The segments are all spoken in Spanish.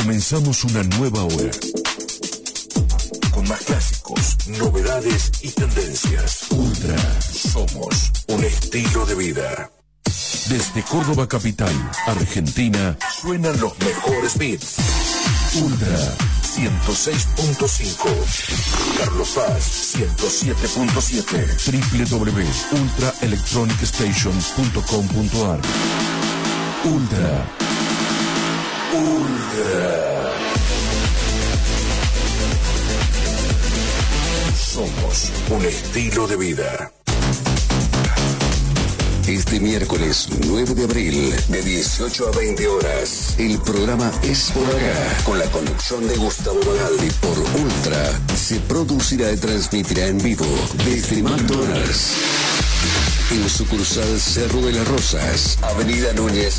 Comenzamos una nueva hora. Con más clásicos, novedades y tendencias. Ultra. Somos un estilo de vida. Desde Córdoba capital, Argentina, suenan los mejores beats. Ultra 106.5. Carlos Paz 107.7. www.ultraelectronicstation.com.ar. Ultra. Somos un estilo de vida. Este miércoles 9 de abril, de 18 a 20 horas, el programa Es Por Acá, con la conducción de Gustavo Magaldi por Ultra, se producirá y transmitirá en vivo desde McDonald's. En sucursal Cerro de las Rosas, Avenida Núñez,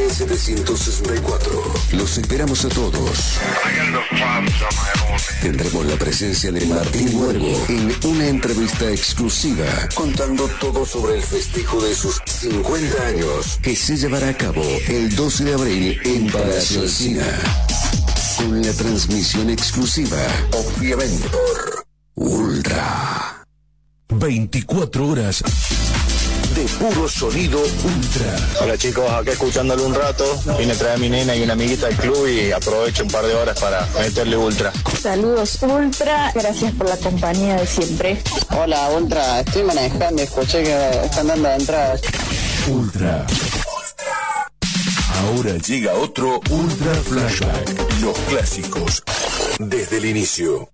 4764. Los esperamos a todos. Tendremos la presencia de Martín Huergo en una entrevista exclusiva, contando todo sobre el festejo de sus 50 años, que se llevará a cabo el 12 de abril en Palacio Alsina. Con la transmisión exclusiva, obviamente por Ultra. 24 horas de puro sonido Ultra. Hola chicos, acá escuchándole un rato. Vine a traer a mi nena y una amiguita del club y aprovecho un par de horas para meterle Ultra. Saludos Ultra, gracias por la compañía de siempre. Hola Ultra, estoy manejando y escuché que están dando entradas. Ultra. Ahora llega otro Ultra Flashback. Los clásicos desde el inicio.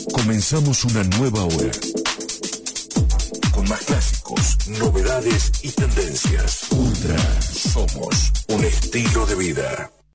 Comenzamos una nueva hora. Con más clásicos, novedades y tendencias. Ultra. Somos un estilo de vida.